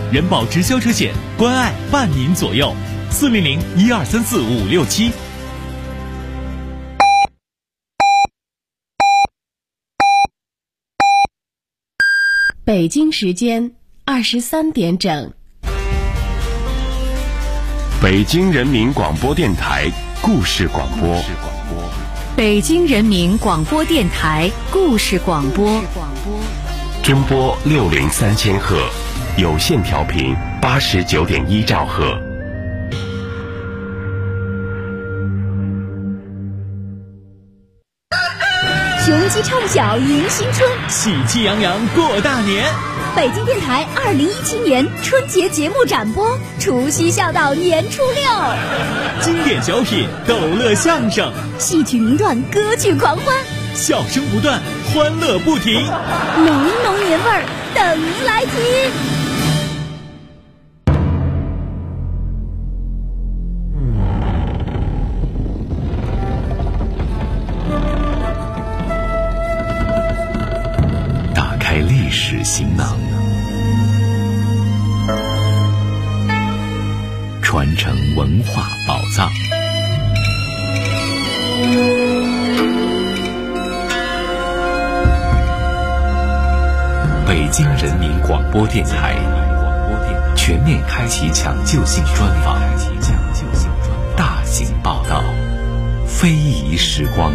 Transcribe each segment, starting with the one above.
人保直销车险，关爱伴您左右。400-1234-567。 北京时间23点整。 北京人民广播电台故事广播。 北京人民广播电台故事广播。 中波603千赫，有线调频89.1兆赫。 雄鸡唱晓迎新春， 喜气洋洋过大年。 北京电台2017年春节节目展播，除夕笑到年初6。 经典小品、逗乐相声、 戏曲名段、歌曲狂欢， 笑声不断，欢乐不停， 浓浓年味儿等您来听。 历史行囊，传承文化宝藏。北京人民广播电台全面开启抢救性专访，大型报道，非遗时光。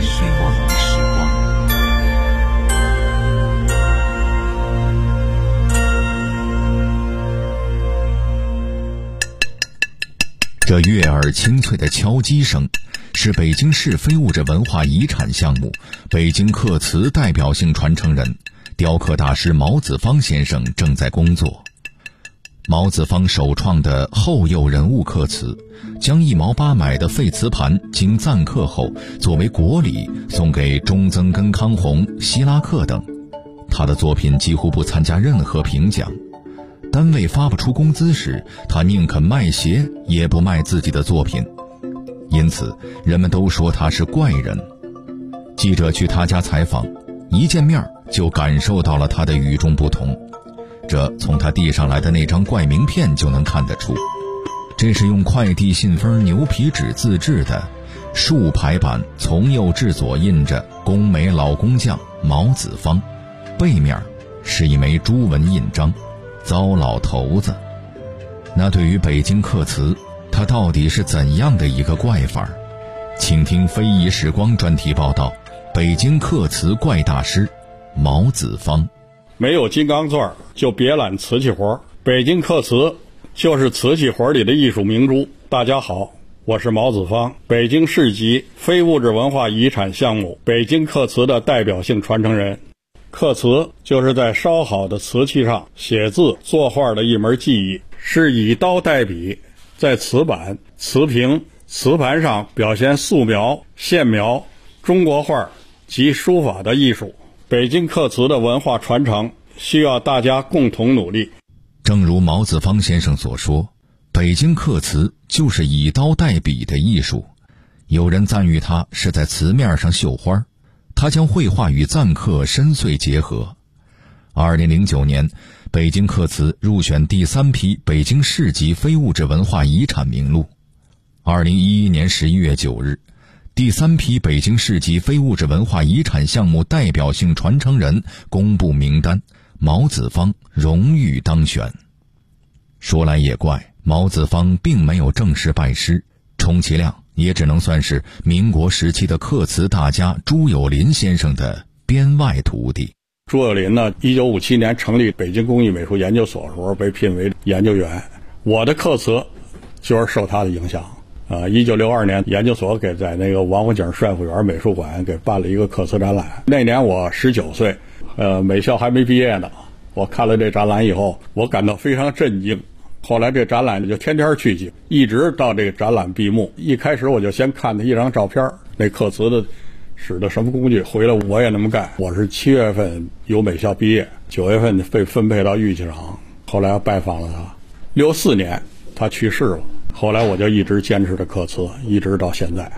这悦耳清脆的敲击声，是北京市非物质文化遗产项目北京刻瓷代表性传承人、雕刻大师毛子方先生正在工作。毛子方首创的后釉人物刻瓷，将1毛8买的废瓷盘经暂刻后，作为国礼送给中曾根康弘、希拉克等。他的作品几乎不参加任何评奖。单位发不出工资时，他宁肯卖鞋也不卖自己的作品，因此人们都说他是怪人。记者去他家采访，一见面就感受到了他的与众不同，这从他递上来的那张怪名片就能看得出。这是用快递信封牛皮纸自制的，竖排版从釉至左印着工美老工匠毛子方，背面是一枚朱纹印章，糟老头子。那对于北京刻瓷，他到底是怎样的一个怪法？请听非遗时光专题报道，北京刻瓷怪大师毛子方。 没有金刚钻就别揽瓷器活，北京刻瓷就是瓷器活里的艺术明珠。大家好，我是毛子方，北京市级非物质文化遗产项目北京刻瓷的代表性传承人。刻瓷就是在烧好的瓷器上写字作画的一门技艺，是以刀代笔，在瓷板、瓷瓶、瓷盘上表现素描、线描、中国画及书法的艺术。北京刻瓷的文化传承需要大家共同努力。 正如毛子方先生所说，北京刻瓷就是以刀代笔的艺术。有人赞誉他是在瓷面上绣花，他将绘画与暂刻深邃结合。2009年，北京刻瓷入选第3批北京市级非物质文化遗产名录。2011年11月9日，第3批北京市级非物质文化遗产项目代表性传承人公布名单，毛子方荣誉当选。说来也怪，毛子方并没有正式拜师，充其量也只能算是民国时期的刻瓷大家朱友霖先生的编外徒弟。 朱友霖呢，1957年成立北京工艺美术研究所的时候被聘为研究员，我的刻瓷就是受他的影响。1962年研究所给在那个王府井帅府园美术馆给办了一个刻瓷展览，那年我19岁，美校还没毕业呢。我看了这展览以后，我感到非常震惊。后来这展览就天天去，一直到这个展览闭幕。一开始我就先看他一张照片，那刻瓷的使的什么工具，回来我也那么干。我是7月份由美校毕业，9月份被分配到玉器厂，后来拜访了他。64年他去世了，后来我就一直坚持着刻瓷，一直到现在。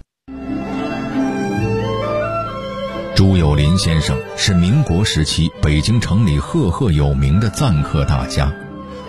朱友霖先生是民国时期北京城里赫赫有名的暂刻大家，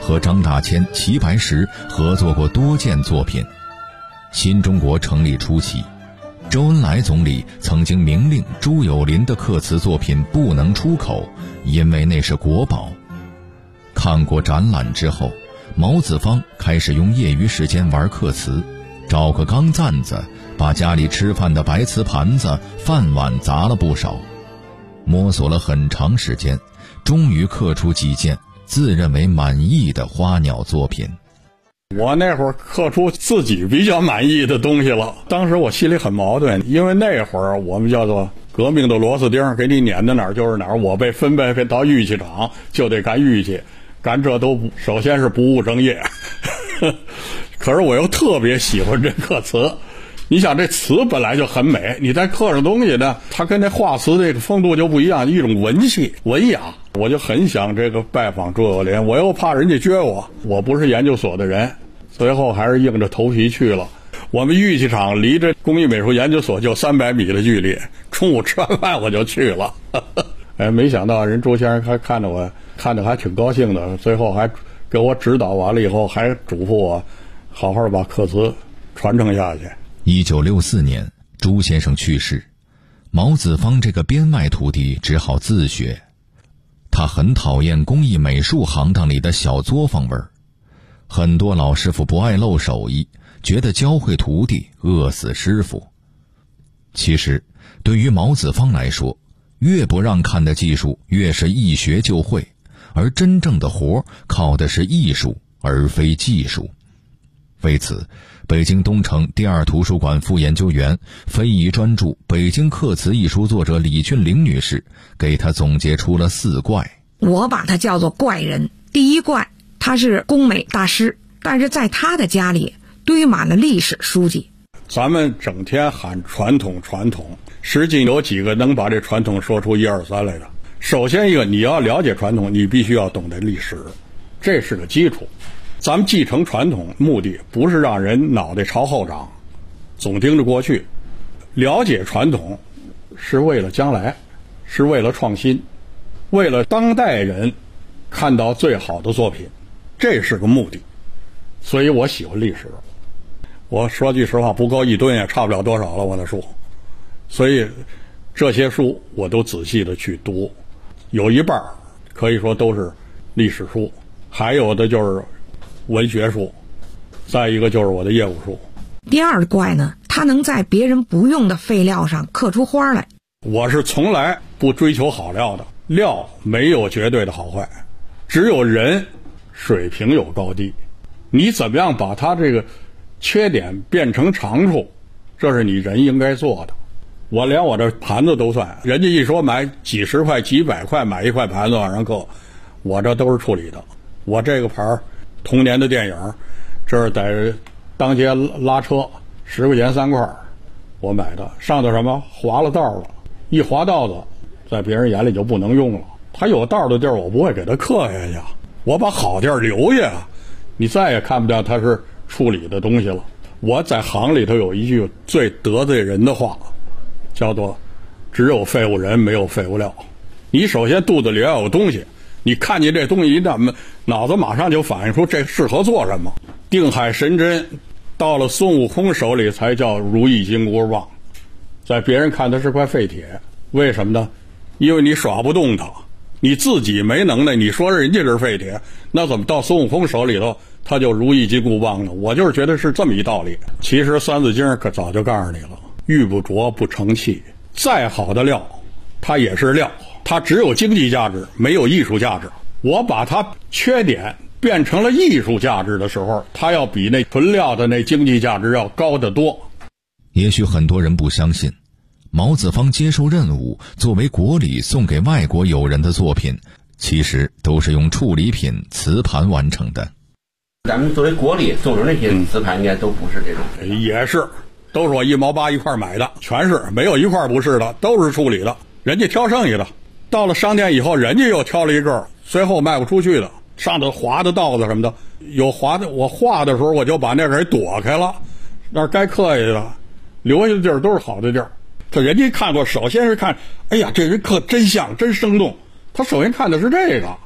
和张大千、齐白石合作过多件作品。新中国成立初期，周恩来总理曾经明令朱友霖的刻词作品不能出口，因为那是国宝。看过展览之后，毛子方开始用业余时间玩刻词，找个钢簪子，把家里吃饭的白瓷盘子、饭碗砸了不少。摸索了很长时间，终于刻出几件自认为满意的花鸟作品。 我那会儿刻出自己比较满意的东西了，当时我心里很矛盾，因为那会儿我们叫做革命的螺丝钉，给你撵到哪儿就是哪儿。我被分配到玉器厂，就得干玉器，干这都首先是不务正业。可是我又特别喜欢这刻词。你想这词本来就很美，你再刻上东西呢，它跟那画词这个风度就不一样，一种文气文雅。我就很想这个拜访朱友霖，我又怕人家撅我不是研究所的人，最后还是硬着头皮去了。我们玉器厂离这工艺美术研究所就300米的距离，中午吃完饭我就去了。没想到人朱先生还看着还挺高兴的，最后还给我指导完了以后，还嘱咐我好好把刻词传承下去。 1964年，朱先生去世，毛子方这个编外徒弟只好自学。他很讨厌工艺美术行当里的小作坊味儿，很多老师傅不爱露手艺，觉得教会徒弟饿死师傅。其实对于毛子方来说，越不让看的技术越是一学就会，而真正的活靠的是艺术而非技术。为此，北京东城第二图书馆副研究员、非遗专著北京刻词艺术作者李俊玲女士给他总结出了4怪。 我把他叫做怪人。第一怪，他是工美大师，但是在他的家里堆满了历史书籍。 咱们整天喊传统，实际有几个能把这传统说出1、2、3来的？首先一个，你要了解传统，你必须要懂得历史，这是个基础。咱们继承传统目的不是让人脑袋朝后长，总盯着过去。了解传统是为了将来，是为了创新，为了当代人看到最好的作品，这是个目的。所以我喜欢历史。我说句实话，不够1吨也差不了多少了，我的书。所以这些书我都仔细的去读，有一半可以说都是历史书，还有的就是文学书，再一个就是我的业务书。 第二怪呢，他能在别人不用的废料上刻出花来。 我是从来不追求好料的，料没有绝对的好坏，只有人水平有高低。你怎么样把他这个缺点变成长处，这是你人应该做的。我连我这盘子都算，人家一说买几十块几百块买一块盘子往上刻，我这都是处理的。我这个盘童年的电影，这是在当街拉车10块钱3块，我买的，上头什么划了道了，一划道子在别人眼里就不能用了。他有道的地儿我不会给他刻下去，我把好地儿留下，你再也看不到他是处理的东西了。我在行里头有一句最得罪人的话，叫做只有废物人没有废物料。你首先肚子里要有东西，你看见这东西一旦脑子马上就反映出这适合做什么。定海神针到了孙悟空手里才叫如意金箍棒，在别人看它是块废铁。为什么呢？因为你耍不动它，你自己没能耐，你说人家是废铁，那怎么到孙悟空手里头他就如意金箍棒呢？我就是觉得是这么一道理。其实三字经可早就告诉你了，玉不琢不成器，再好的料它也是料，它只有经济价值没有艺术价值。我把它缺点变成了艺术价值的时候，它要比那纯料的那经济价值要高得多。 也许很多人不相信，毛子方接受任务作为国礼送给外国友人的作品，其实都是用处理品瓷盘完成的。 咱们作为国礼送出那些瓷盘应该都不是这种， 也是，都是我1毛8一块买的，全是，没有一块不是的，都是处理的，人家挑剩下的。到了商店以后，人家又挑了一个最后卖不出去的，上头划的道子什么的，有划的，我画的时候我就把那个给躲开了，那该刻下的留下的地儿都是好的地儿。这人家看过，首先是看，哎呀，这人刻真像真生动，他首先看的是这个。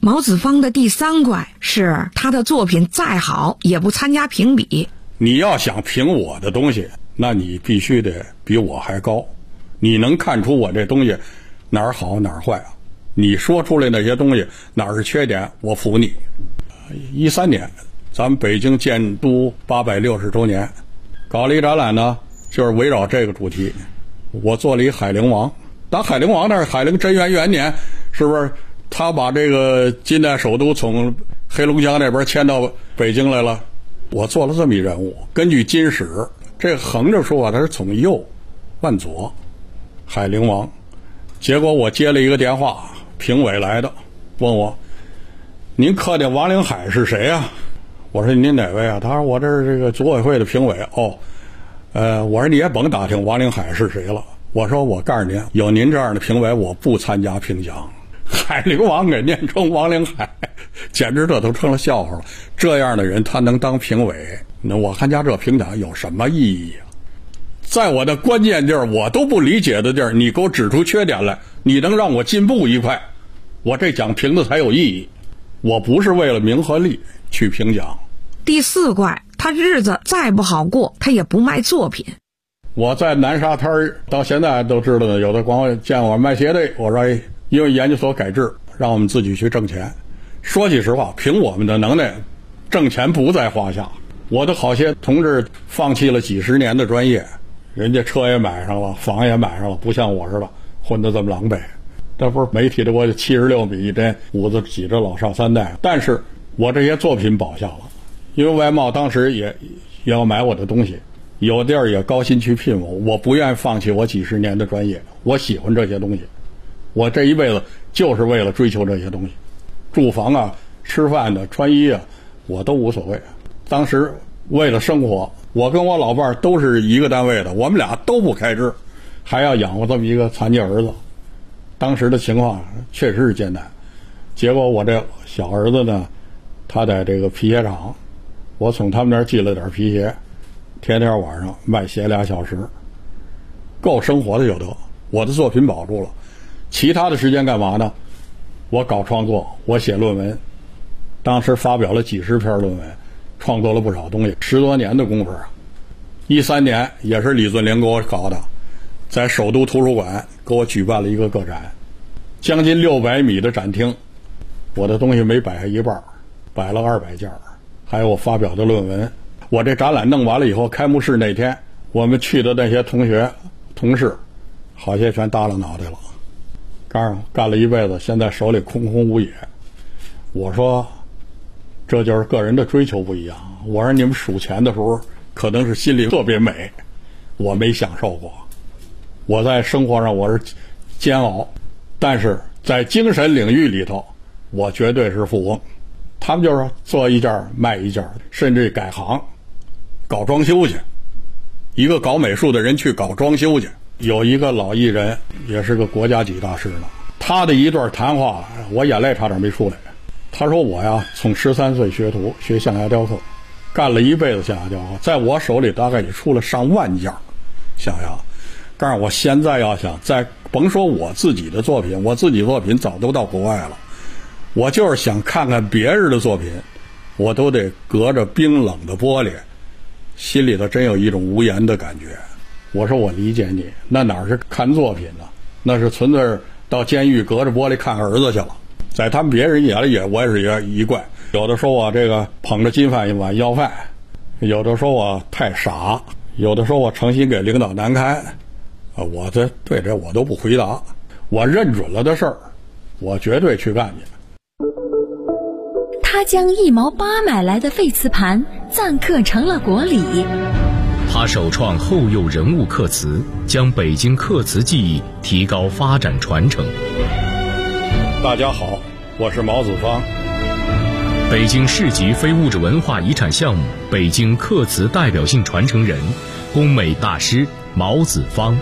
毛子方的第3怪是他的作品再好也不参加评比。 你要想评我的东西，那你必须得比我还高，你能看出我这东西哪儿好哪儿坏啊？你说出来那些东西哪儿是缺点，我服你。13年咱们北京建都860周年搞了一展览呢，就是围绕这个主题，我做了一海陵王。当海陵王那是海陵贞元元年，是不是他把这个近代首都从黑龙江那边迁到北京来了？我做了这么一人物，根据金史，这个横着说他是从右往左，海陵王。结果我接了一个电话，评委来的，问我您刻的王灵海是谁啊？我说您哪位啊？他说我这是这个组委会的评委。我说你也甭打听王灵海是谁了。我说我告诉您，有您这样的评委，我不参加评奖。海陵王给念成王灵海，简直这都成了笑话了。这样的人他能当评委，那我参加这评奖有什么意义啊？在我的关键地儿，我都不理解的地儿，你给我指出缺点来，你能让我进步一块，我这奖评的才有意义。我不是为了名和利去评奖。 第4怪，他日子再不好过，他也不卖作品。 我在南沙滩到现在都知道的，有的光见我卖鞋的，我说因为研究所改制，让我们自己去挣钱。说句实话，凭我们的能耐，挣钱不在话下。我的好些同志放弃了几10年的专业，人家车也买上了，房也买上了，不像我似的混得这么狼狈。这不是媒体的我76米这屋子挤着老少3代，但是我这些作品保下了，因为外贸当时也要买我的东西，有地儿也高薪去聘我，我不愿意放弃我几10年的专业，我喜欢这些东西，我这一辈子就是为了追求这些东西，住房啊、吃饭的、穿衣啊，我都无所谓。当时为了生活，我跟我老伴儿都是一个单位的，我们俩都不开支，还要养活这么一个残疾儿子。当时的情况确实是艰难。结果我这小儿子呢，他在这个皮鞋厂，我从他们那儿寄了点皮鞋，天天晚上卖鞋2小时，够生活的就得。我的作品保住了，其他的时间干嘛呢？我搞创作，我写论文，当时发表了几10篇论文，创作了不少东西，10多年的功夫啊。13年也是李尊陵给我搞的，在首都图书馆给我举办了一个个展，将近600米的展厅，我的东西没摆下一半，摆了200件，还有我发表的论文。我这展览弄完了以后，开幕式那天，我们去的那些同学同事好些全耷拉脑袋了，干了一辈子，现在手里空空无野。我说这就是个人的追求不一样。我说你们数钱的时候可能是心里特别美，我没享受过。我在生活上我是煎熬，但是在精神领域里头我绝对是富翁。他们就是做一件卖一件，甚至改行搞装修去，一个搞美术的人去搞装修去。有一个老艺人也是个国家级大师呢，他的一段谈话我眼泪差点没出来。他说我呀从13岁学徒学象牙雕刻，干了一辈子象牙雕刻，在我手里大概也出了上万件象牙。但是我现在要想再甭说我自己的作品，我自己作品早都到国外了，我就是想看看别人的作品，我都得隔着冰冷的玻璃，心里头真有一种无言的感觉。我说我理解你，那哪是看作品呢？那是纯粹到监狱隔着玻璃看儿子去了。在他们别人眼里我也是一怪，有的说我这个捧着金饭碗要饭，有的说我太傻，有的说我诚心给领导难堪。我对这我都不回答，我认准了的事儿，我绝对去干去。 他将1毛8买来的废瓷盘暂刻成了国礼。 他首创后有人物刻瓷，将北京刻瓷技艺提高发展传承。 大家好，我是毛子方。 北京市级非物质文化遗产项目北京刻瓷代表性传承人，工美大师毛子方。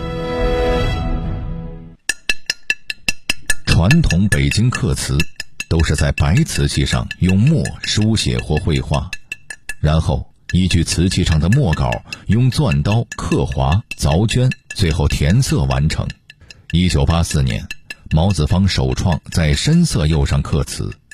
传统北京刻瓷都是在白瓷器上用墨书写或绘画，然后依据瓷器上的墨稿用钻刀刻划凿镌，最后填色完成。1984年毛子方首创在深色釉上刻瓷，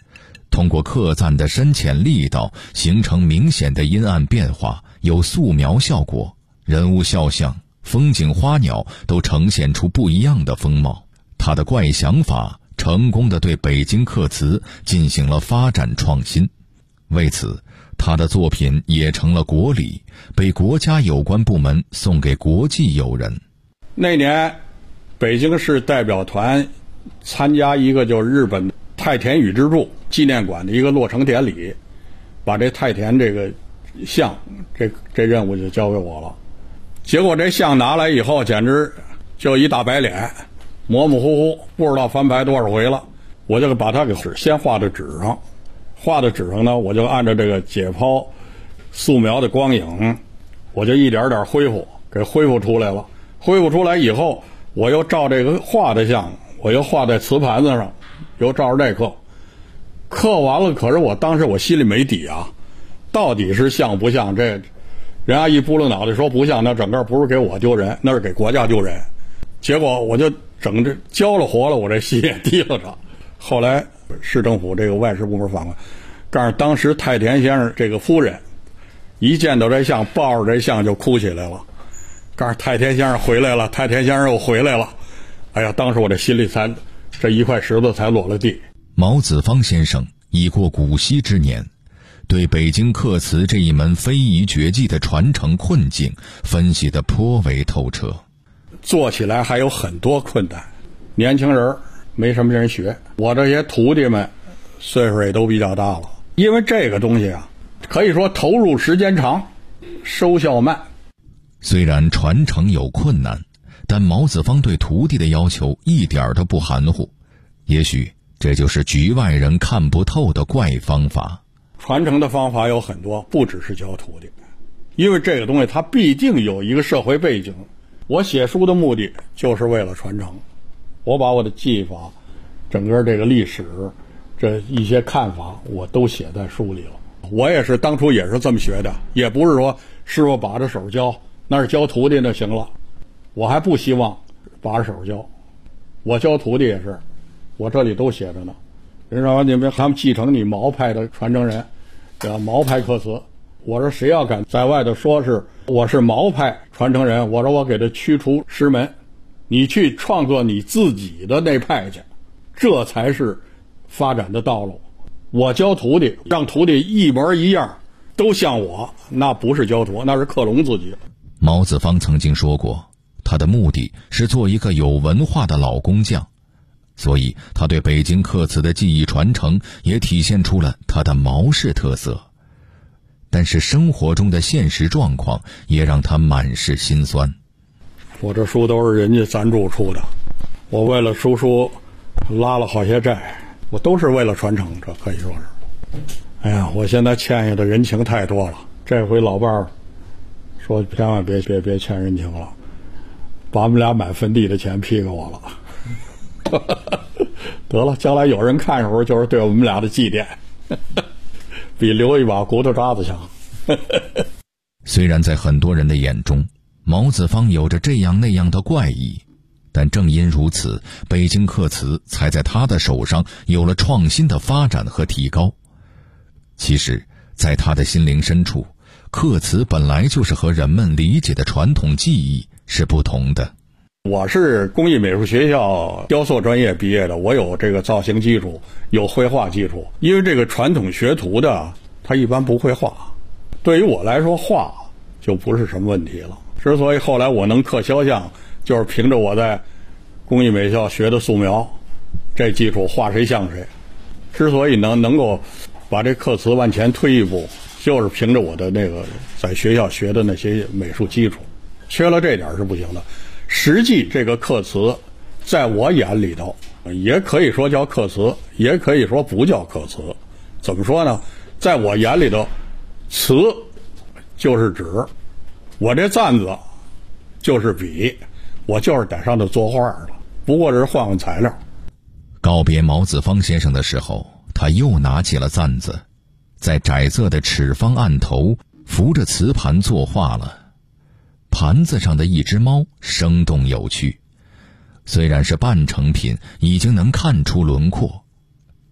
通过刻赞的深浅力道形成明显的阴暗变化，有素描效果，人物肖像、风景花鸟都呈现出不一样的风貌。他的怪想法成功地对北京刻瓷进行了发展创新，为此他的作品也成了国礼，被国家有关部门送给国际友人。 那年北京市代表团参加一个就是日本太田宇之助纪念馆的一个落成典礼，把这太田这个像这任务就交给我了。结果这像拿来以后简直就一大白脸，模模糊糊，不知道翻拍多少回了。我就把它给先画在纸上，画在纸上呢，我就按照这个解剖素描的光影，我就一点点恢复，给恢复出来了。恢复出来以后，我又照这个画的像，我又画在瓷盘子上，又照着这刻。刻完了，可是我当时我心里没底啊，到底是像不像？这人家一拨了脑袋说不像，那整个不是给我丢人，那是给国家丢人。结果我就整这交了活了，我这戏也提了着。后来市政府这个外事部门反馈，告诉当时太田先生这个夫人一见到这像，抱着这像就哭起来了。告诉太田先生回来了，太田先生又回来了。哎呀，当时我这心里才这一块石头才落了地。 毛子方先生已过古稀之年，对北京刻瓷这一门非遗绝技的传承困境分析得颇为透彻。 做起来还有很多困难，年轻人没什么人学，我这些徒弟们岁数也都比较大了。因为这个东西啊，可以说投入时间长，收效慢。 虽然传承有困难，但毛子方对徒弟的要求一点都不含糊。也许这就是局外人看不透的怪方法。 传承的方法有很多，不只是教徒弟，因为这个东西它必定有一个社会背景。我写书的目的就是为了传承，我把我的技法、整个这个历史、这一些看法我都写在书里了。我也是当初也是这么学的，也不是说师傅把着手教，那是教徒弟就行了。我还不希望把着手教，我教徒弟也是，我这里都写着呢。人说你们还继承你毛派的传承人，毛派刻瓷。我说谁要敢在外头说是我是毛派传承人，我说我给他驱除师门，你去创作你自己的那派去，这才是发展的道路。我教徒弟，让徒弟一模一样，都像我，那不是教徒，那是克隆自己。 毛子方曾经说过，他的目的是做一个有文化的老工匠，所以他对北京刻瓷的技艺传承也体现出了他的毛氏特色。但是生活中的现实状况也让他满是心酸。 我这书都是人家赞助出的，我为了出书拉了好些债，我都是为了传承，这可以说是。哎呀，我现在欠下的人情太多了。这回老伴儿说千万别欠人情了，把我们俩买坟地的钱批给我了。得了，将来有人看的时候就是对我们俩的祭奠。比留一把骨头渣子强。 虽然在很多人的眼中，毛子方有着这样那样的怪异，但正因如此，北京刻瓷才在他的手上有了创新的发展和提高。其实，在他的心灵深处，刻瓷本来就是和人们理解的传统技艺是不同的。 我是工艺美术学校雕塑专业毕业的，我有这个造型基础，有绘画基础。因为这个传统学徒的他一般不会画，对于我来说画就不是什么问题了。之所以后来我能刻肖像，就是凭着我在工艺美校学的素描这基础，画谁像谁。之所以能够把这刻瓷往前推一步，就是凭着我的那个在学校学的那些美术基础，缺了这点是不行的。实际这个刻瓷在我眼里头也可以说叫刻瓷，也可以说不叫刻瓷。怎么说呢，在我眼里头，瓷就是纸，我这簪子就是笔，我就是在上头作画了，不过是换材料。 告别毛子方先生的时候，他又拿起了簪子，在窄色的齿方案头扶着瓷盘作画了。盘子上的一只猫生动有趣，虽然是半成品，已经能看出轮廓。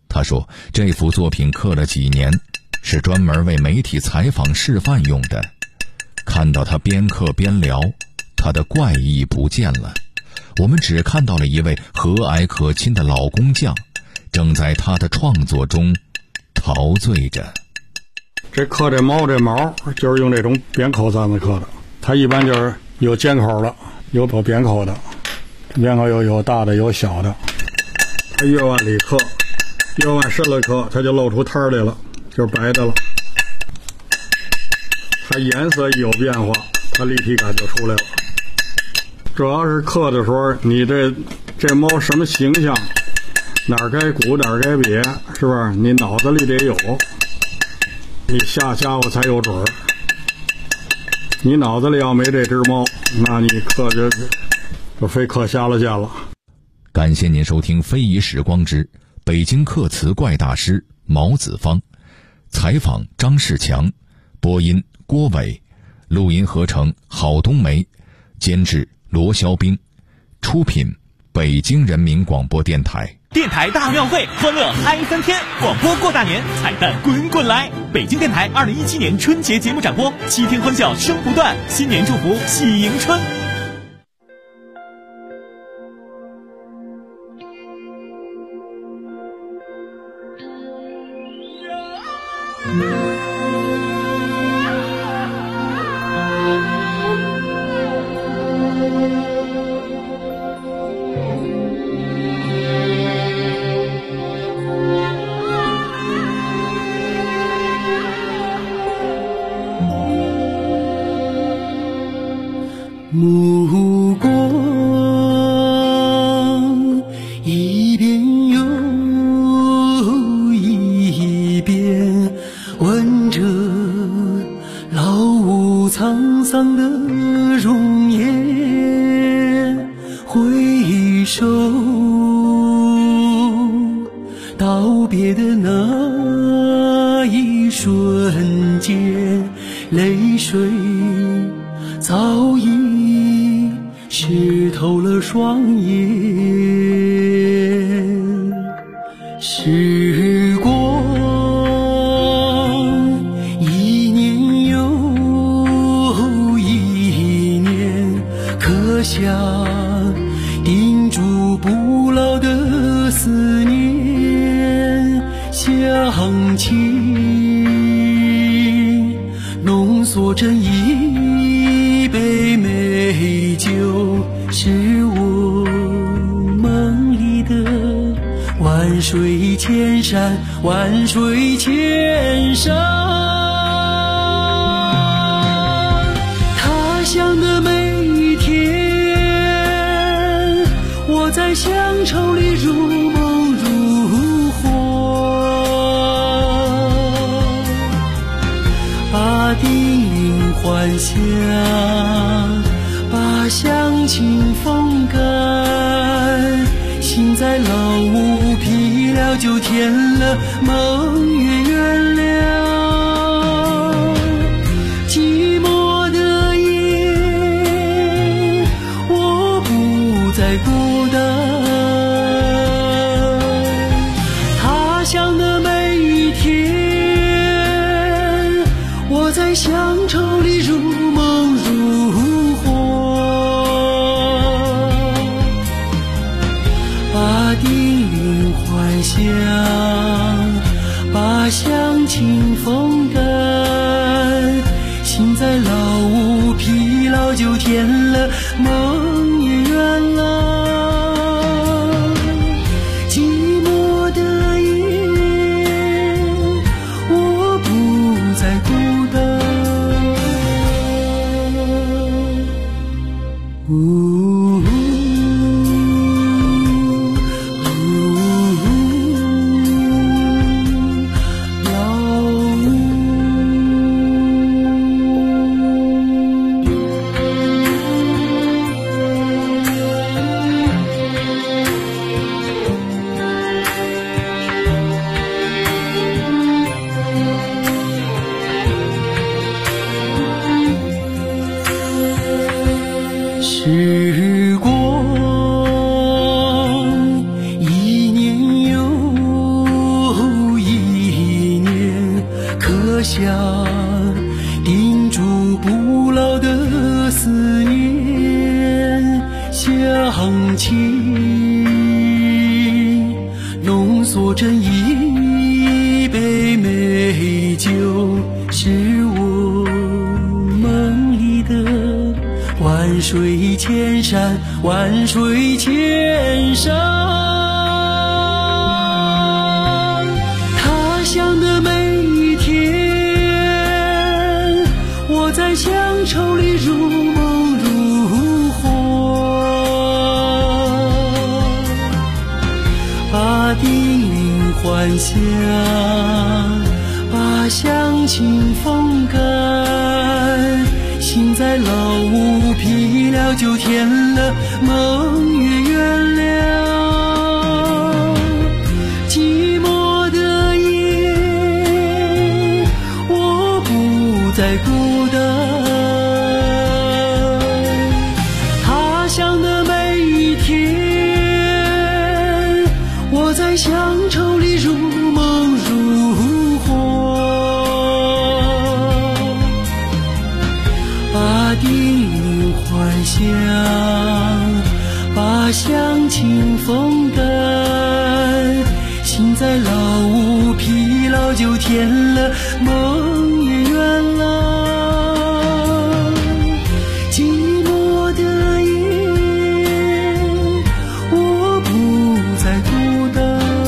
他说这幅作品刻了几年，是专门为媒体采访示范用的。看到他边刻边聊，他的怪异不见了，我们只看到了一位和蔼可亲的老工匠，正在他的创作中陶醉着。 这刻这毛就是用这种扁口簪子刻的，它一般就是有尖口的，有扁口的，扁口有大的有小的。它越往里刻，越往深了刻，它就露出摊来了，就是白的了。它颜色一有变化，它立体感就出来了。主要是刻的时候，你这猫什么形象，哪儿该鼓哪儿该瘪，是不是？你脑子里得有，你下家伙才有准儿。你脑子里要没这只猫，那你刻就非刻瞎了眼了。 感谢您收听《非遗时光之北京刻瓷怪大师毛子方》，采访张世强，播音郭伟，录音合成郝冬梅，监制罗肖兵，出品北京人民广播电台。 电台大庙会，欢乐嗨3天，广播过大年，彩蛋滚滚来！北京电台2017年春节节目展播，7天欢笑声不断，新年祝福喜迎春。 目光一遍又一遍，问着老屋沧桑的容颜，回首道别的那一瞬间，泪水早已湿透了双眼。时光一年又一年，刻下钉住不老的思念。乡情浓缩成一杯美酒，是我梦里的万水千山，万水千山。他乡的每一天，我在乡愁里如梦如幻，把叮咛还乡，把乡情风干，心在老屋疲了就填了，梦也圆了。寂寞的夜，我不再孤单。他乡的每一天，我在乡愁里如梦如幻，把叮咛还乡，把乡情风干，心在老屋疲劳就填了，梦也圆了。寂寞的夜，我不再孤单。 刻下钉住不老的思念香气，浓缩成一杯美酒，是我梦里的万水千山，万水千山。他乡的每一天，我在乡愁里如梦如幻，把叮咛还乡，把乡情风干，心在老屋疲了就填了，梦也圆了。寂寞的夜，我不再孤单。他乡的每一天，我在乡愁里如梦如幻，把叮咛还乡，把乡情风干，心在老屋疲劳就填了，梦也圆了。寂寞的夜，我不再孤单。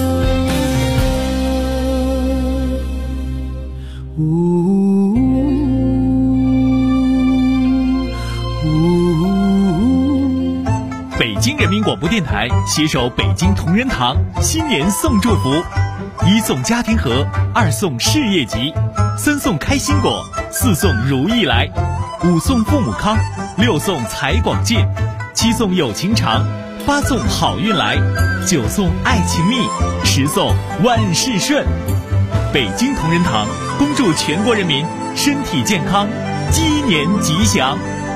北京人民广播电台携手北京同仁堂新年送祝福：1送家庭和，2送事业吉，3送开心果，4送如意来，5送父母康，6送财广进，7送有情长，8送好运来，9送爱情蜜，10送万事顺。北京同仁堂恭祝全国人民身体健康，鸡年吉祥。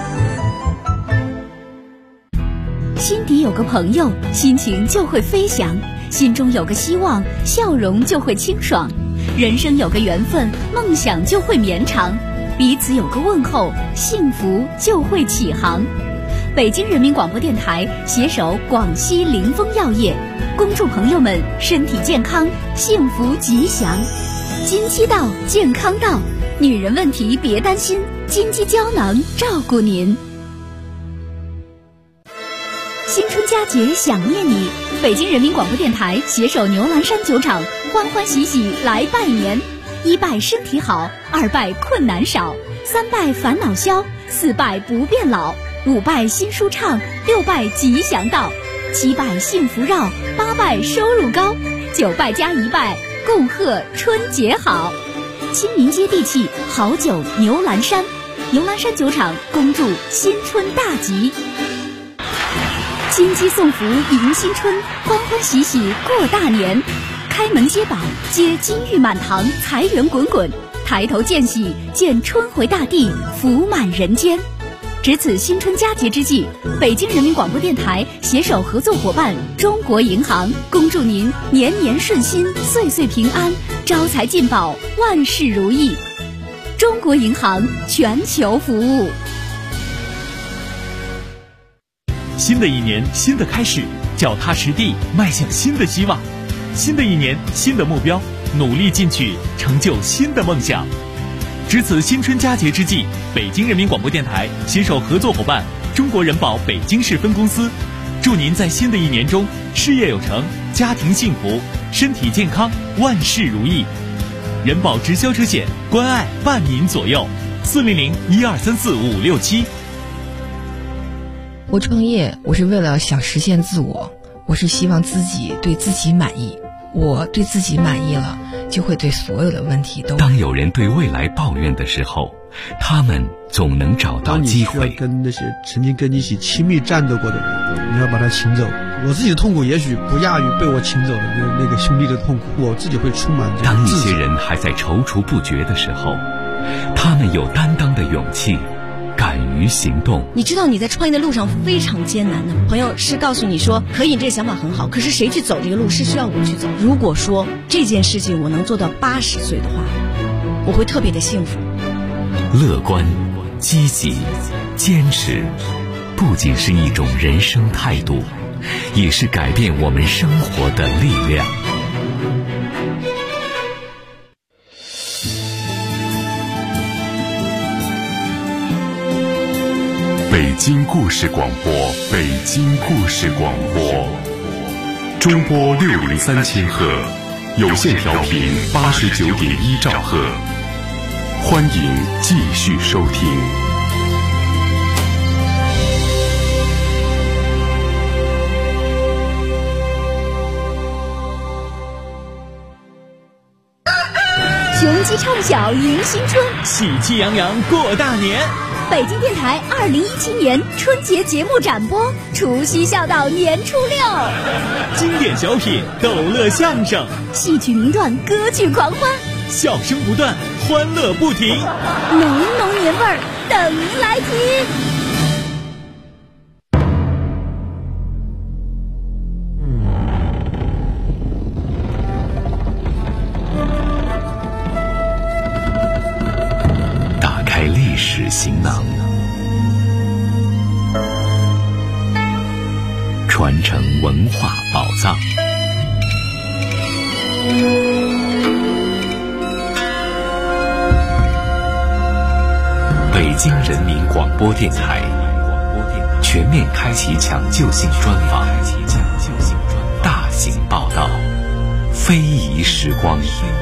心底有个朋友，心情就会飞翔；心中有个希望，笑容就会清爽；人生有个缘分，梦想就会绵长；彼此有个问候，幸福就会起航。北京人民广播电台携手广西凌风药业，恭祝朋友们身体健康，幸福吉祥。金鸡到，健康到，女人问题别担心，金鸡胶囊照顾您。新春佳节想念你，北京人民广播电台携手牛栏山酒厂，欢欢喜喜来拜年。1拜身体好，2拜困难少，3拜烦恼消，4拜不变老，5拜心舒畅，6拜吉祥到，7拜幸福绕，8拜收入高，9拜加1拜，共贺春节好。亲民接地气，好酒牛栏山，牛栏山酒厂恭祝新春大吉。金鸡送福迎新春，欢欢喜喜过大年。开门接宝，接金玉满堂，财源滚滚；抬头见喜，见春回大地，福满人间。值此新春佳节之际，北京人民广播电台携手合作伙伴中国银行，恭祝您年年顺心，岁岁平安，招财进宝，万事如意。中国银行全球服务。 新的一年，新的开始，脚踏实地，迈向新的希望。新的一年，新的目标，努力进取，成就新的梦想。值此新春佳节之际，北京人民广播电台携手合作伙伴中国人保北京市分公司，祝您在新的一年中事业有成，家庭幸福，身体健康，万事如意。人保直销车险，关爱伴您左右，400-1234-567。 我创业，我是为了想实现自我，我是希望自己对自己满意。我对自己满意了，就会对所有的问题都。 当有人对未来抱怨的时候，他们总能找到机会。 当你需要跟那些曾经跟你一起亲密战斗过的人，你要把他请走。我自己的痛苦也许不亚于被我请走的那个兄弟的痛苦，我自己会充满这当一些人还在踌躇不决的时候，他们有担当的勇气，敢于行动。 你知道你在创业的路上非常艰难的，朋友是告诉你说可以，这个想法很好，可是谁去走这个路是需要我去走。如果说这件事情我能做到80岁的话， 我会特别的幸福。 乐观、积极、坚持，不仅是一种人生态度，也是改变我们生活的力量。 北京故事广播，北京故事广播，中波603千赫，有线调频89.1兆赫，欢迎继续收听。 雄鸡唱晓迎新春， 喜气洋洋过大年。 北京电台2017年春节节目展播，除夕笑到年初6， 经典小品、逗乐相声、 戏曲名段、歌剧狂欢， 笑声不断，欢乐不停， 浓浓年味儿等您来听。 历史行囊，传承文化宝藏。北京人民广播电台全面开启抢救性专访，大型报道，非遗时光。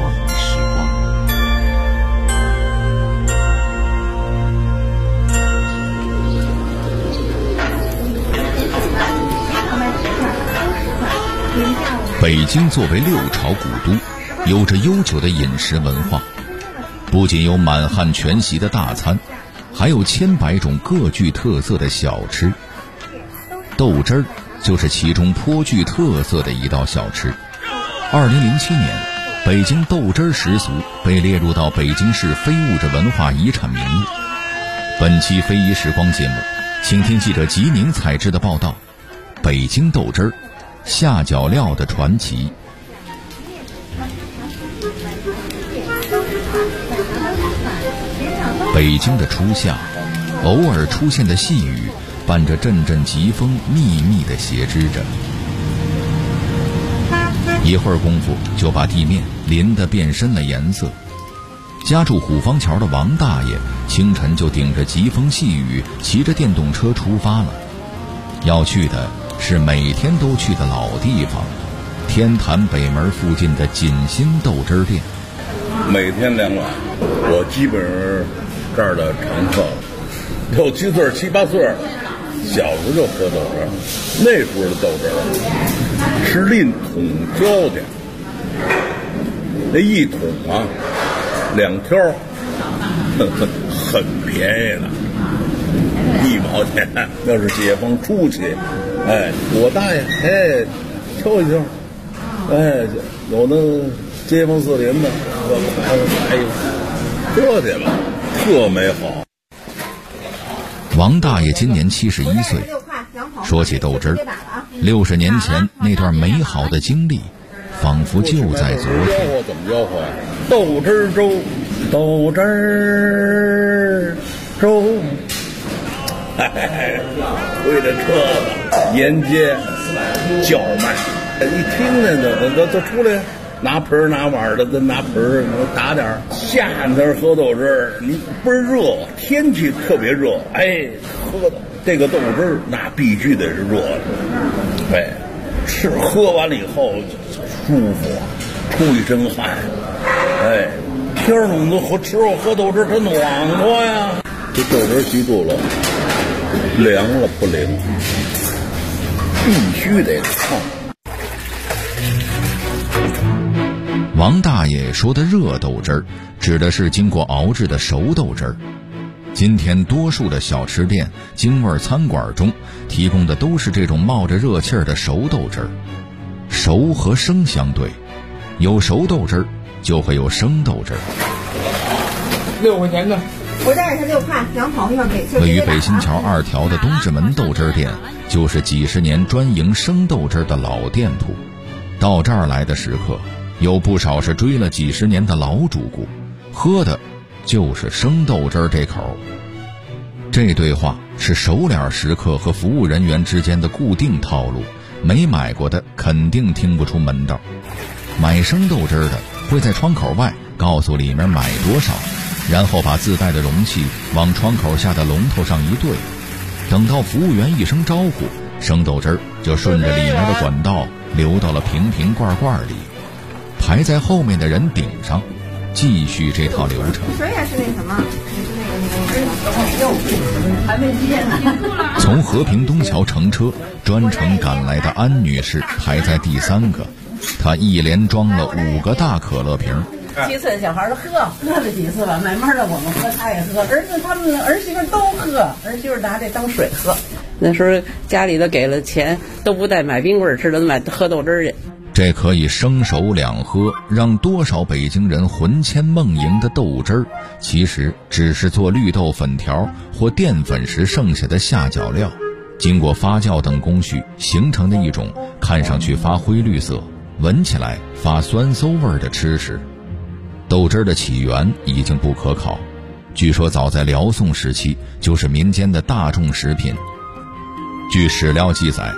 北京作为六朝古都，有着悠久的饮食文化，不仅有满汉全席的大餐，还有千百种各具特色的小吃。豆汁儿就是其中颇具特色的一道小吃。2007年，北京豆汁儿食俗被列入到北京市非物质文化遗产名录。本期非遗时光节目，请听记者吉宁采制的报道：北京豆汁儿下脚料的传奇。北京的初夏，偶尔出现的细雨伴着阵阵疾风，密密地斜织着，一会儿功夫就把地面淋得变深了颜色。家住虎坊桥的王大爷清晨就顶着疾风细雨，骑着电动车出发了，要去的是每天都去的老地方，天坛北门附近的锦心豆汁店。 每天2碗，我基本上这儿的常客了。6、7岁、7、8岁，小时候就喝豆汁儿。那时候的豆汁儿是拎桶交的，那一桶啊2条，很便宜的，1毛钱。要是解放初期，我大爷挑一挑，有那街坊四邻的，喝去了，特美好。 王大爷今年71岁，说起豆汁儿，60年前那段美好的经历，仿佛就在昨天。 我怎么吆喝呀？豆汁儿粥，豆汁儿粥。推着车子沿街叫卖，一听见都出来，拿盆拿碗的，跟拿盆打点。夏天喝豆汁儿，你倍儿热，天气特别热，喝的这个豆汁儿那必须得是热的，喝完了以后舒服，出一身汗，天儿冷的喝豆汁儿它暖和呀。这豆汁儿记住了，凉了不灵，必须得烫。 王大爷说的热豆汁儿，指的是经过熬制的熟豆汁儿。今天多数的小吃店、京味餐馆中提供的都是这种冒着热气儿的熟豆汁儿。熟和生相对，有熟豆汁儿就会有生豆汁儿。 6块钱的，我这儿是6块，两朋友给。 位于北新桥2条的东直门豆汁店，就是几十年专营生豆汁的老店铺。到这儿来的食客，有不少是追了几十年的老主顾， 喝的就是生豆汁儿这口。这对话是熟脸食客和服务人员之间的固定套路，没买过的肯定听不出门道。买生豆汁儿的会在窗口外告诉里面买多少，然后把自带的容器往窗口下的龙头上一对，等到服务员一声招呼，生豆汁儿就顺着里面的管道流到了瓶瓶罐罐里，排在后面的人顶上，继续这套流程。 水也是那什么，还没接呢。 从和平东桥乘车专程赶来的安女士排在第3个，她一连装了5个大可乐瓶。 几岁的小孩都喝了几次了，慢慢的我们喝他也喝，儿子他们儿媳妇都喝，儿媳妇拿这当水喝。那时候家里头给了钱都不带买冰棍吃的，都买喝豆汁去。 这可以生熟两喝，让多少北京人魂牵梦萦的豆汁儿，其实只是做绿豆粉条或淀粉时剩下的下脚料，经过发酵等工序形成的一种看上去发灰绿色、闻起来发酸馊味的吃食。豆汁儿的起源已经不可考，据说早在辽宋时期就是民间的大众食品。据史料记载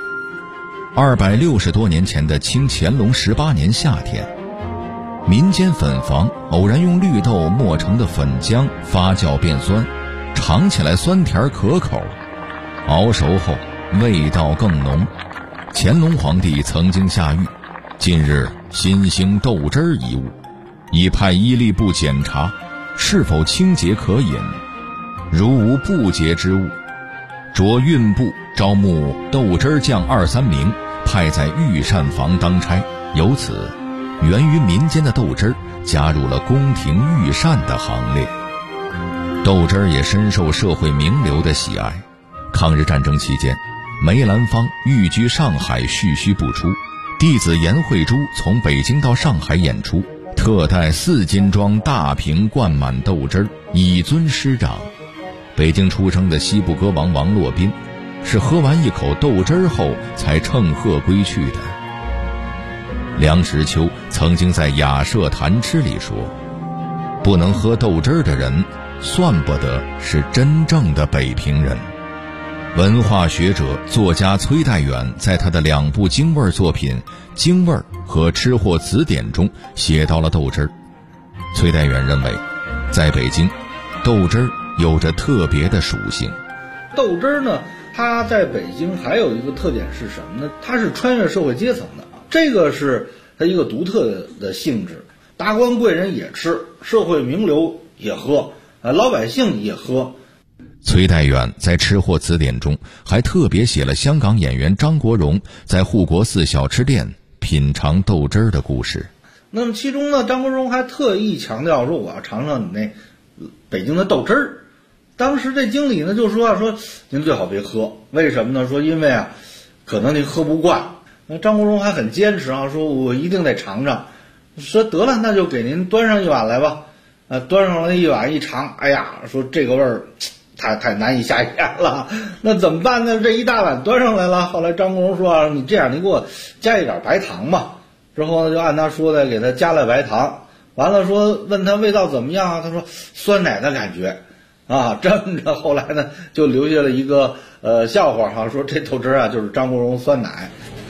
，260多年前的清乾隆18年夏天，民间粉房偶然用绿豆磨成的粉浆发酵变酸，尝起来酸甜可口，熬熟后味道更浓。乾隆皇帝曾经下谕，近日新兴豆汁儿一物，已派医力部检查是否清洁可饮，如无不洁之物，着运部招募豆汁儿匠2、3名，派在御膳房当差。由此源于民间的豆汁儿加入了宫廷御膳的行列。豆汁儿也深受社会名流的喜爱。抗日战争期间，梅兰芳寓居上海蓄须不出，弟子严慧珠从北京到上海演出，特带4斤装大瓶灌满豆汁儿，以尊师长。北京出生的西部歌王王洛宾是喝完一口豆汁儿后才乘鹤归去的。梁实秋曾经在《雅舍谈吃》里说，不能喝豆汁儿的人算不得是真正的北平人。文化学者作家崔代远在他的2部京味作品《京味》和《吃货词典》中写到了豆汁儿。崔代远认为，在北京，豆汁儿有着特别的属性。 豆汁儿呢，它在北京还有一个特点是什么呢？它是穿越社会阶层的，这个是它一个独特的性质。达官贵人也吃，社会名流也喝，老百姓也喝。 崔代远在《吃货词典》中还特别写了香港演员张国荣在护国寺小吃店品尝豆汁儿的故事。 那么其中呢，张国荣还特意强调说，我要尝尝你那北京的豆汁儿。当时这经理呢就说您最好别喝，为什么呢？说因为可能您喝不惯。那张国荣还很坚持说我一定得尝尝。说得了，那就给您端上一碗来吧。端上来一碗一尝，哎呀，说这个味儿太难以下咽了。那怎么办呢？这一大碗端上来了。后来张国荣说你这样，你给我加一点白糖吧。之后呢，就按他说的给他加了白糖。完了说问他味道怎么样他说酸奶的感觉。这么着，后来呢就留下了一个笑话说这豆汁儿就是张国荣酸奶。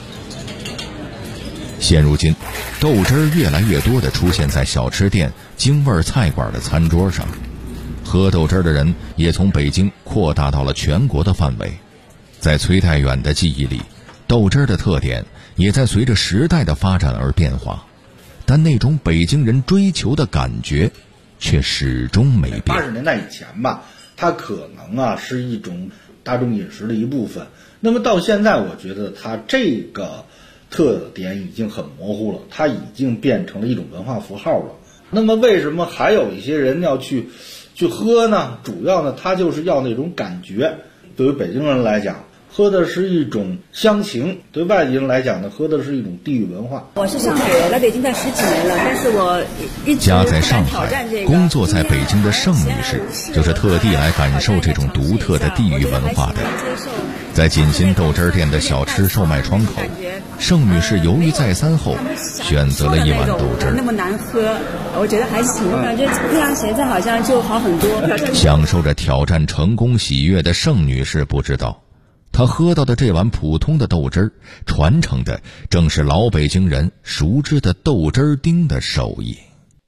现如今，豆汁儿越来越多地出现在小吃店、京味菜馆的餐桌上，喝豆汁儿的人也从北京扩大到了全国的范围。在崔代远的记忆里，豆汁儿的特点也在随着时代的发展而变化，但那种北京人追求的感觉却始终没变。 80年代以前吧，它可能是一种大众饮食的一部分。那么到现在，我觉得它这个特点已经很模糊了，它已经变成了一种文化符号了。那么为什么还有一些人要去喝呢？主要呢，他就是要那种感觉。对于北京人来讲， 喝的是一种乡情，对外地人来讲呢，喝的是一种地域文化。 我是上海人，来北京快10几年了，但是我一直家在上海，工作在北京的盛女士，就是特地来感受这种独特的地域文化的。在锦心豆汁店的小吃售卖窗口，盛女士犹豫再三后，选择了一碗豆汁。 那么难喝，我觉得还行，感觉配上咸菜好像就好很多。 享受着挑战成功喜悦的盛女士不知道，她喝到的这碗普通的豆汁儿，传承的正是老北京人熟知的豆汁丁的手艺。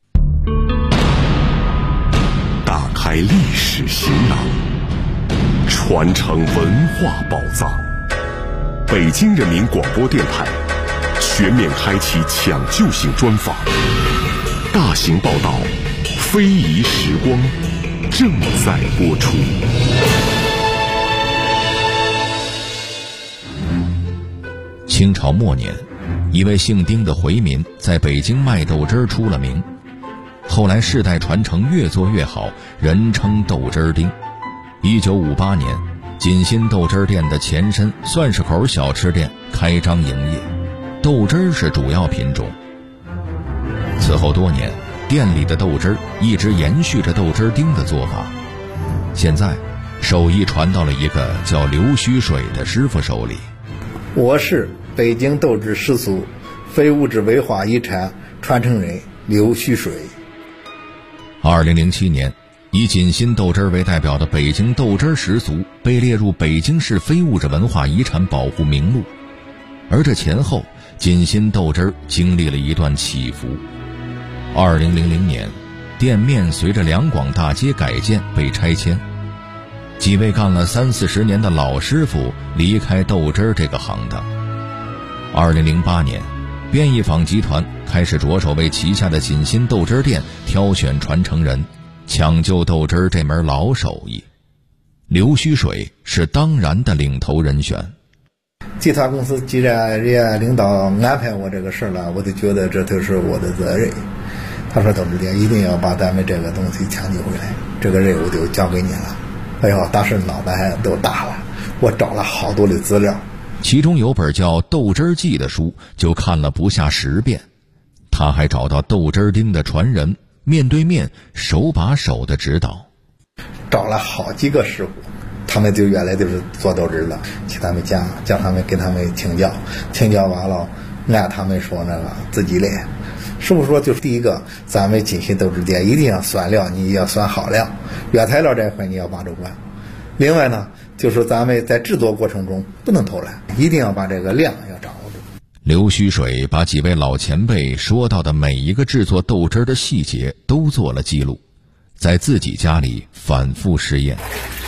打开历史行囊，传承文化宝藏。北京人民广播电台全面开启抢救性专访，大型报道，非遗时光正在播出。 清朝末年，一位姓丁的回民在北京卖豆汁儿出了名，后来世代传承，越做越好，人称豆汁丁。1958年，锦心豆汁店的前身蒜市口小吃店开张营业，豆汁是主要品种。此后多年，店里的豆汁一直延续着豆汁丁的做法。现在，手艺传到了一个叫刘须水的师傅手里。 我是北京豆汁始祖非物质文化遗产传承人刘须水。 2007年，以锦心豆汁为代表的北京豆汁十足被列入北京市非物质文化遗产保护名录。而这前后，锦心豆汁经历了一段起伏。2000年，店面随着两广大街改建被拆迁，几位干了30-40年的老师傅离开豆汁这个行当。2008年，变异坊集团开始着手为旗下的锦心豆汁店挑选传承人，抢救豆汁这门老手艺。刘须水是当然的领头人选。 集团公司既然人家领导安排我这个事了，我就觉得这就是我的责任。他说豆汁店一定要把咱们这个东西抢救回来，这个任务就交给你了。哎呦，当时脑袋都大了，我找了好多的资料， 其中有本叫《豆汁记》的书，就看了不下10遍。他还找到豆汁丁的传人，面对面手把手的指导， 找了好几个师傅，他们就原来就是做豆汁的，去他们家叫他们跟他们请教，请教完了按他们说那个自己练。师傅说，就是第一个，咱们锦心豆汁店一定要酸料，你要酸好料，原材料这块你要把着关。另外呢，就是咱们在制作过程中不能偷懒，一定要把这个量要掌握住。 刘须水把几位老前辈说到的每一个制作豆汁的细节都做了记录，在自己家里反复实验。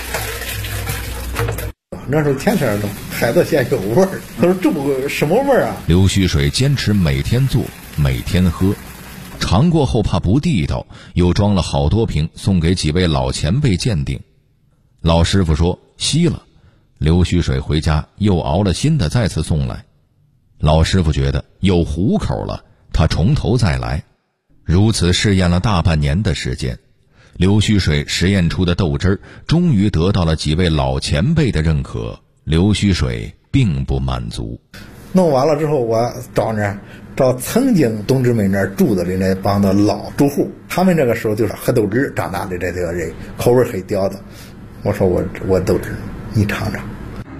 那时候天天弄，孩子嫌有味儿，他说这不什么味儿啊？ 刘须水坚持每天做，每天喝，尝过后怕不地道，又装了好多瓶送给几位老前辈鉴定。老师傅说稀了，刘须水回家又熬了新的再次送来。老师傅觉得有糊口了，他从头再来。如此试验了大半年的时间，刘须水实验出的豆汁终于得到了几位老前辈的认可。刘须水并不满足， 弄完了之后，我找曾经同志们那儿住的那帮的老住户，他们这个时候就是喝豆汁长大的这个人，口味很刁的。我说我豆汁，你尝尝。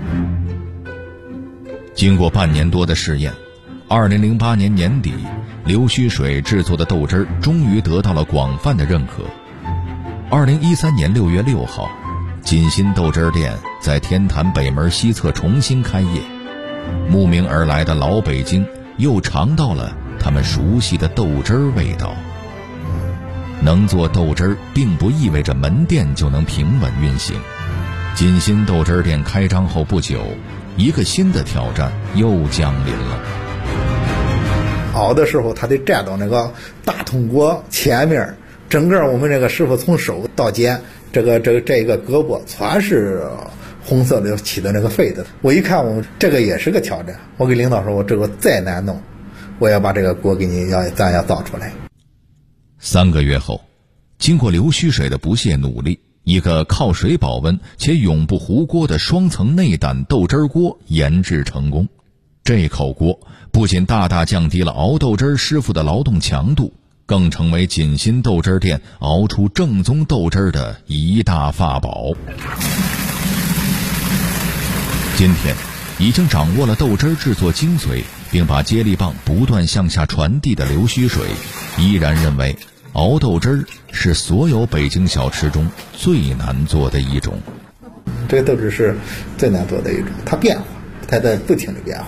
经过半年多的试验，2008年年底，刘须水制作的豆汁终于得到了广泛的认可。2013年6月6号，锦心豆汁店在天坛北门西侧重新开业，慕名而来的老北京又尝到了他们熟悉的豆汁味道。能做豆汁并不意味着门店就能平稳运行。锦心豆汁店开张后不久，一个新的挑战又降临了。 熬的时候他得站到那个大铜锅前面，整个我们这个师傅从手到肩，这个胳膊全是红色的起的那个沸的。我一看，我这个也是个挑战。我给领导说，我这个再难弄，我要把这个锅给你咱要造出来。 3个月后，经过刘须水的不懈努力， 一个靠水保温且永不糊锅的双层内胆豆汁锅研制成功。这口锅不仅大大降低了熬豆汁师傅的劳动强度，更成为锦心豆汁店熬出正宗豆汁的一大法宝。今天已经掌握了豆汁制作精髓，并把接力棒不断向下传递的刘须水，依然认为熬豆汁是所有北京小吃中最难做的一种。 这个豆汁是最难做的一种，它变化，它在不停的变化。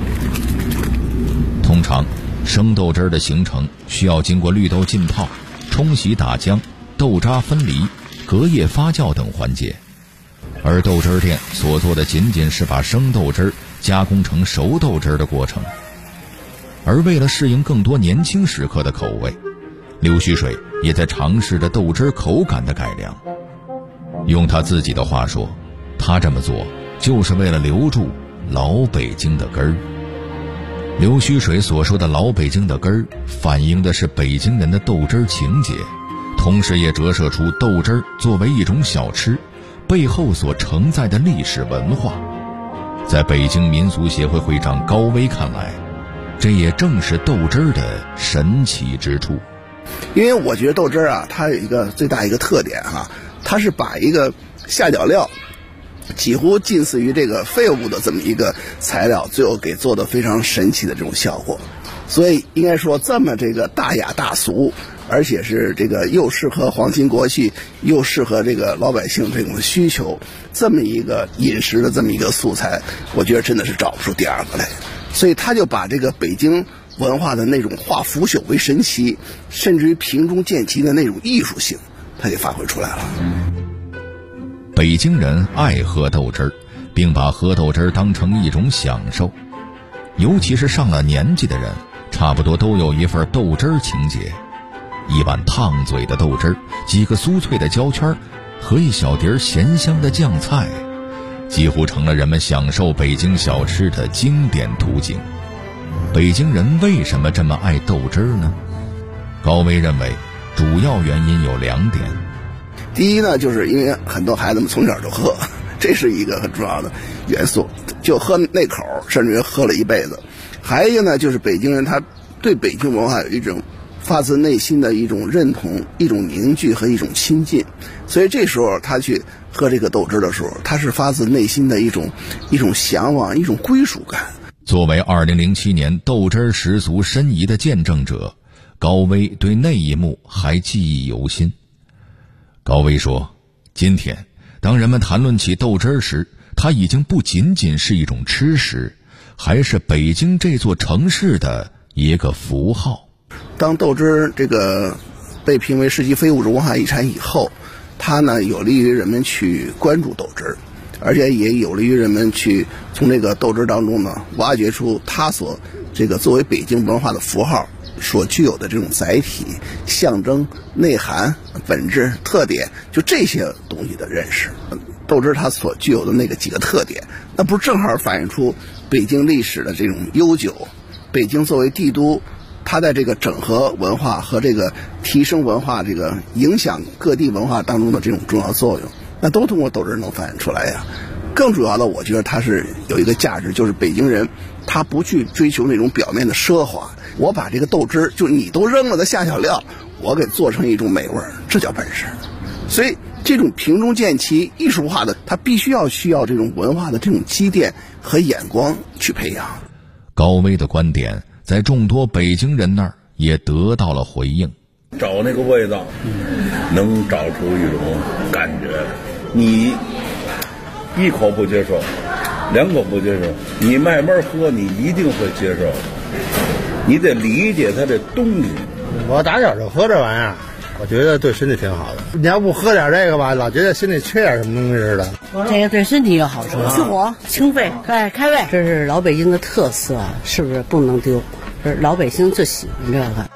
通常生豆汁的形成需要经过绿豆浸泡、冲洗打浆、豆渣分离、隔夜发酵等环节，而豆汁店所做的仅仅是把生豆汁加工成熟豆汁的过程。而为了适应更多年轻食客的口味，刘须水也在尝试着豆汁口感的改良。用他自己的话说，他这么做就是为了留住老北京的根儿。刘须水所说的老北京的根儿，反映的是北京人的豆汁情结，同时也折射出豆汁作为一种小吃背后所承载的历史文化。在北京民俗协会会长高威看来，这也正是豆汁的神奇之处。 因为我觉得豆汁啊，它有一个最大一个特点哈，它是把一个下脚料几乎近似于这个废物的这么一个材料，最后给做的非常神奇的这种效果。所以应该说这么这个大雅大俗，而且是这个又适合皇亲国戚，又适合这个老百姓这种需求，这么一个饮食的这么一个素材，我觉得真的是找不出第二个来。所以他就把这个北京文化的那种化腐朽为神奇，甚至于平中见奇的那种艺术性，他给发挥出来了。 北京人爱喝豆汁儿，并把喝豆汁儿当成一种享受，尤其是上了年纪的人，差不多都有一份豆汁儿情节。一碗烫嘴的豆汁儿，几个酥脆的焦圈和一小碟咸香的酱菜，几乎成了人们享受北京小吃的经典途径。北京人为什么这么爱豆汁儿呢？高威认为主要原因有2点。 第一呢，就是因为很多孩子们从小就喝，这是一个很重要的元素，就喝那口，甚至于喝了一辈子。还有一个呢，就是北京人他对北京文化有一种发自内心的一种认同、一种凝聚和一种亲近，所以这时候他去喝这个豆汁的时候，他是发自内心的一种向往、一种归属感。 作为2007年豆汁食俗申遗的见证者，高威对那一幕还记忆犹新。高威说，今天当人们谈论起豆汁时，它已经不仅仅是一种吃食，还是北京这座城市的一个符号。 当豆汁这个被评为世界非物质文化遗产以后，它呢有利于人们去关注豆汁，而且也有利于人们去从这个豆汁当中呢挖掘出它所这个作为北京文化的符号所具有的这种载体、象征、内涵、本质、特点，就这些东西的认识。豆汁它所具有的那个几个特点，那不是正好反映出北京历史的这种悠久，北京作为帝都，它在这个整合文化和这个提升文化、这个影响各地文化当中的这种重要作用，那都通过豆汁能反映出来呀。更主要的，我觉得它是有一个价值，就是北京人他不去追求那种表面的奢华，我把这个豆汁就你都扔了的下脚料，我给做成一种美味，这叫本事。所以这种平中见奇、艺术化的，它必须需要这种文化的这种积淀和眼光去培养。 高威的观点在众多北京人那儿也得到了回应。 找那个味道，能找出一种感觉。你一口不接受，2口不接受，你慢慢喝，你一定会接受。你得理解它的东西。 我打小就喝这玩意儿，我觉得对身体挺好的。你要不喝点这个吧，老觉得心里缺点什么东西似的。 这个对身体有好处，去火、清肺、开胃，这是老北京的特色，是不是不能丢？这是老百姓最喜欢这个。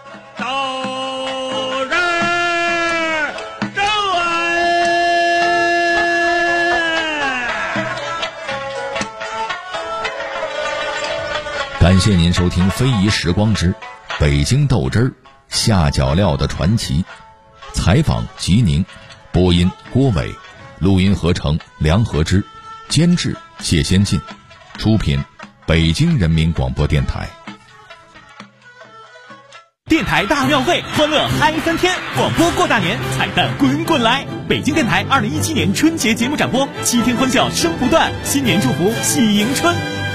感谢您收听《非遗时光之北京豆汁儿下脚料的传奇》，采访吉宁， 播音郭伟，录音合成梁和之，监制谢先进，出品北京人民广播电台。 电台大庙会，欢乐嗨翻天！广播过大年，彩蛋滚滚来！北京电台2017年春节节目展播，7天欢笑声不断，新年祝福喜迎春。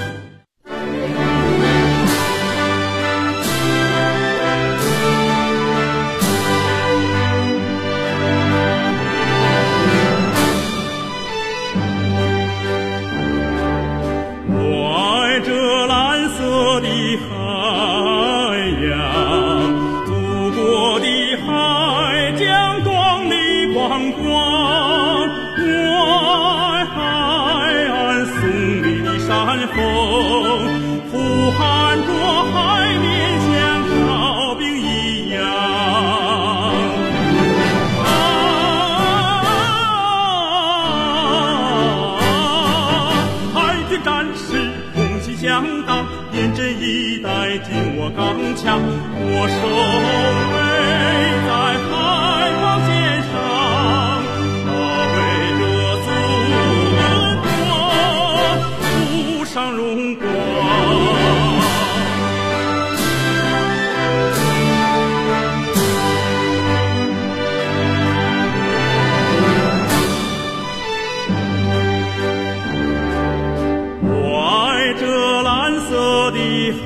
我守卫在海防线上，保卫着祖国，路上荣光。我爱这蓝色的海。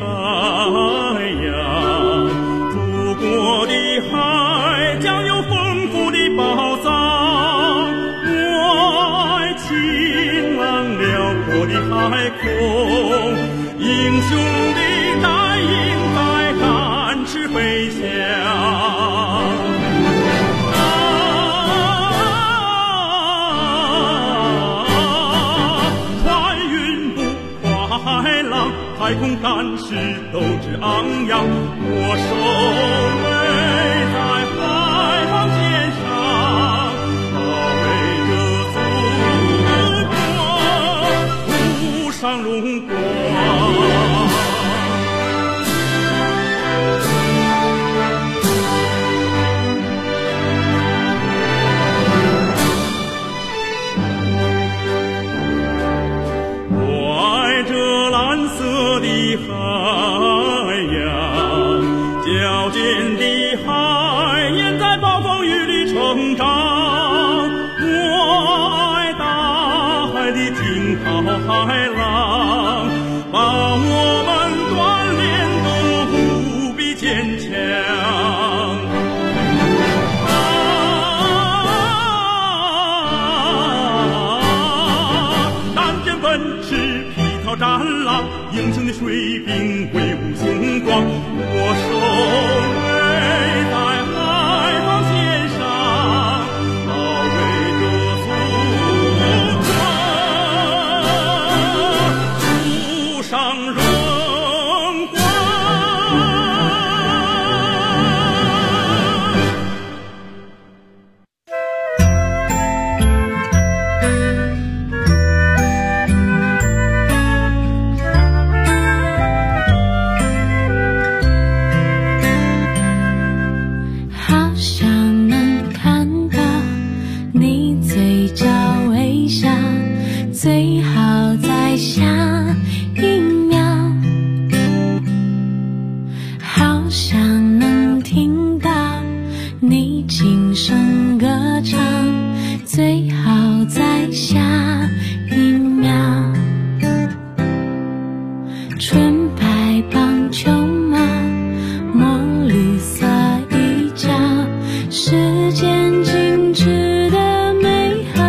海空，英雄的带领在展翅飞翔。穿云不跨海浪，太空战士斗志昂扬。我守卫在海防线上，保卫着上荣光。我爱这蓝色的海洋，矫健的海燕在暴风雨里成长。我爱大海的惊涛骇浪，把我们锻炼得无比坚强。单肩奔驰，披头战狼，英雄的水兵威武雄壮。我守卫在海防线上，保卫着上荣光。 好想能看到你嘴角微笑，最好在下一秒，好想能听到你轻声歌唱，最好在下一秒。纯白棒球帽，墨绿色衣角，时间静止的美好，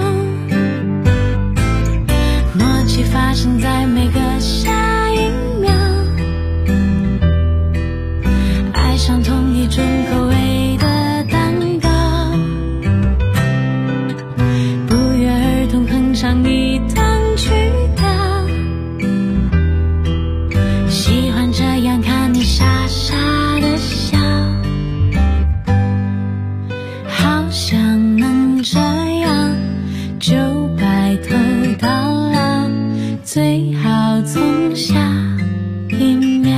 默契发生在每个下一秒，爱上同一种口味的蛋糕，不约而同哼上一段曲调，喜欢这样看你傻傻的笑，好想能这样就白头到老，最好从下一秒。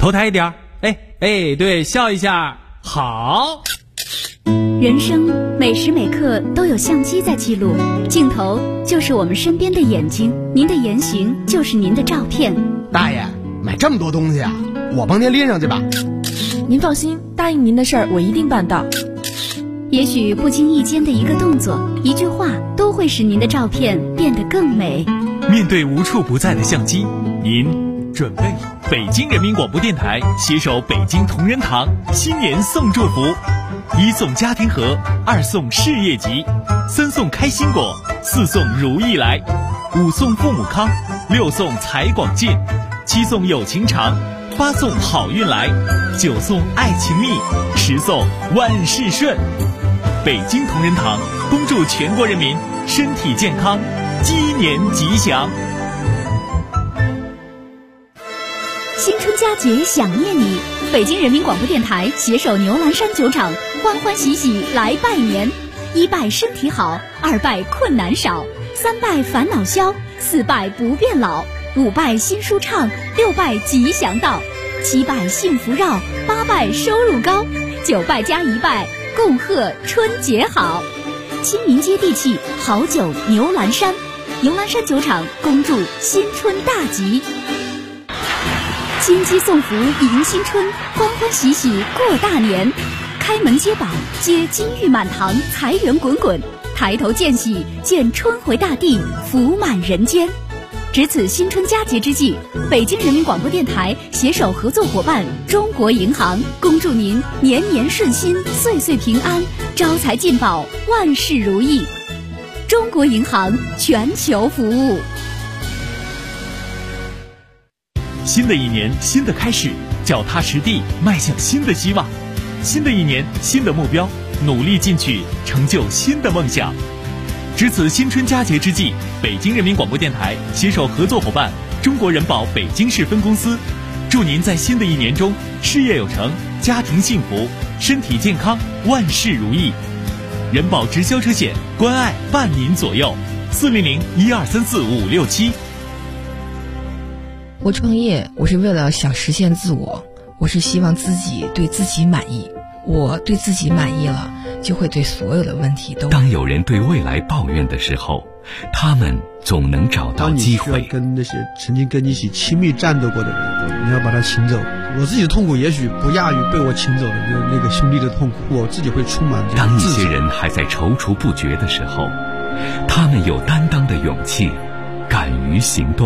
头抬一点，对，笑一下，好。 人生每时每刻都有相机在记录，镜头就是我们身边的眼睛，您的言行就是您的照片。 大爷，买这么多东西啊，我帮您拎上去吧。 您放心，答应您的事儿我一定办到。 也许不经意间的一个动作、一句话，都会使您的照片变得更美。 面对无处不在的相机，您准备好？北京人民广播电台携手北京同仁堂新年送祝福：1送家庭盒，2送事业集，3送开心果，4送如意来，5送父母康，6送财广进，7送有情长，8送好运来，9送爱情蜜，10送万事顺。北京同仁堂恭祝全国人民身体健康，鸡年吉祥。 新春佳节想念你，北京人民广播电台携手牛栏山酒厂，欢欢喜喜来拜年。1拜身体好，2拜困难少，3拜烦恼消，4拜不变老，5拜心舒畅，6拜吉祥到，7拜幸福绕，8拜收入高，9拜加1拜，共贺春节好。亲民接地气，好酒牛栏山，牛栏山酒厂恭祝新春大吉。金鸡送福迎新春，欢欢喜喜过大年。开门接宝，接金玉满堂，财源滚滚；抬头见喜，见春回大地，福满人间。值此新春佳节之际，北京人民广播电台携手合作伙伴中国银行，恭祝您年年顺心，岁岁平安，招财进宝，万事如意。中国银行全球服务。 新的一年，新的开始，脚踏实地，迈向新的希望。新的一年，新的目标，努力进取，成就新的梦想。值此新春佳节之际，北京人民广播电台携手合作伙伴中国人保北京市分公司，祝您在新的一年中事业有成，家庭幸福，身体健康，万事如意。人保直销车险，关爱伴您左右，400-1234-567。 我创业，我是为了想实现自我，我是希望自己对自己满意。我对自己满意了，就会对所有的问题都。 当有人对未来抱怨的时候，他们总能找到机会。 当你需要跟那些曾经跟你一起亲密战斗过的人，你要把他请走。我自己的痛苦也许不亚于被我请走的那个兄弟的痛苦，我自己会充满这种自责。 当一些人还在踌躇不决的时候，他们有担当的勇气，敢于行动。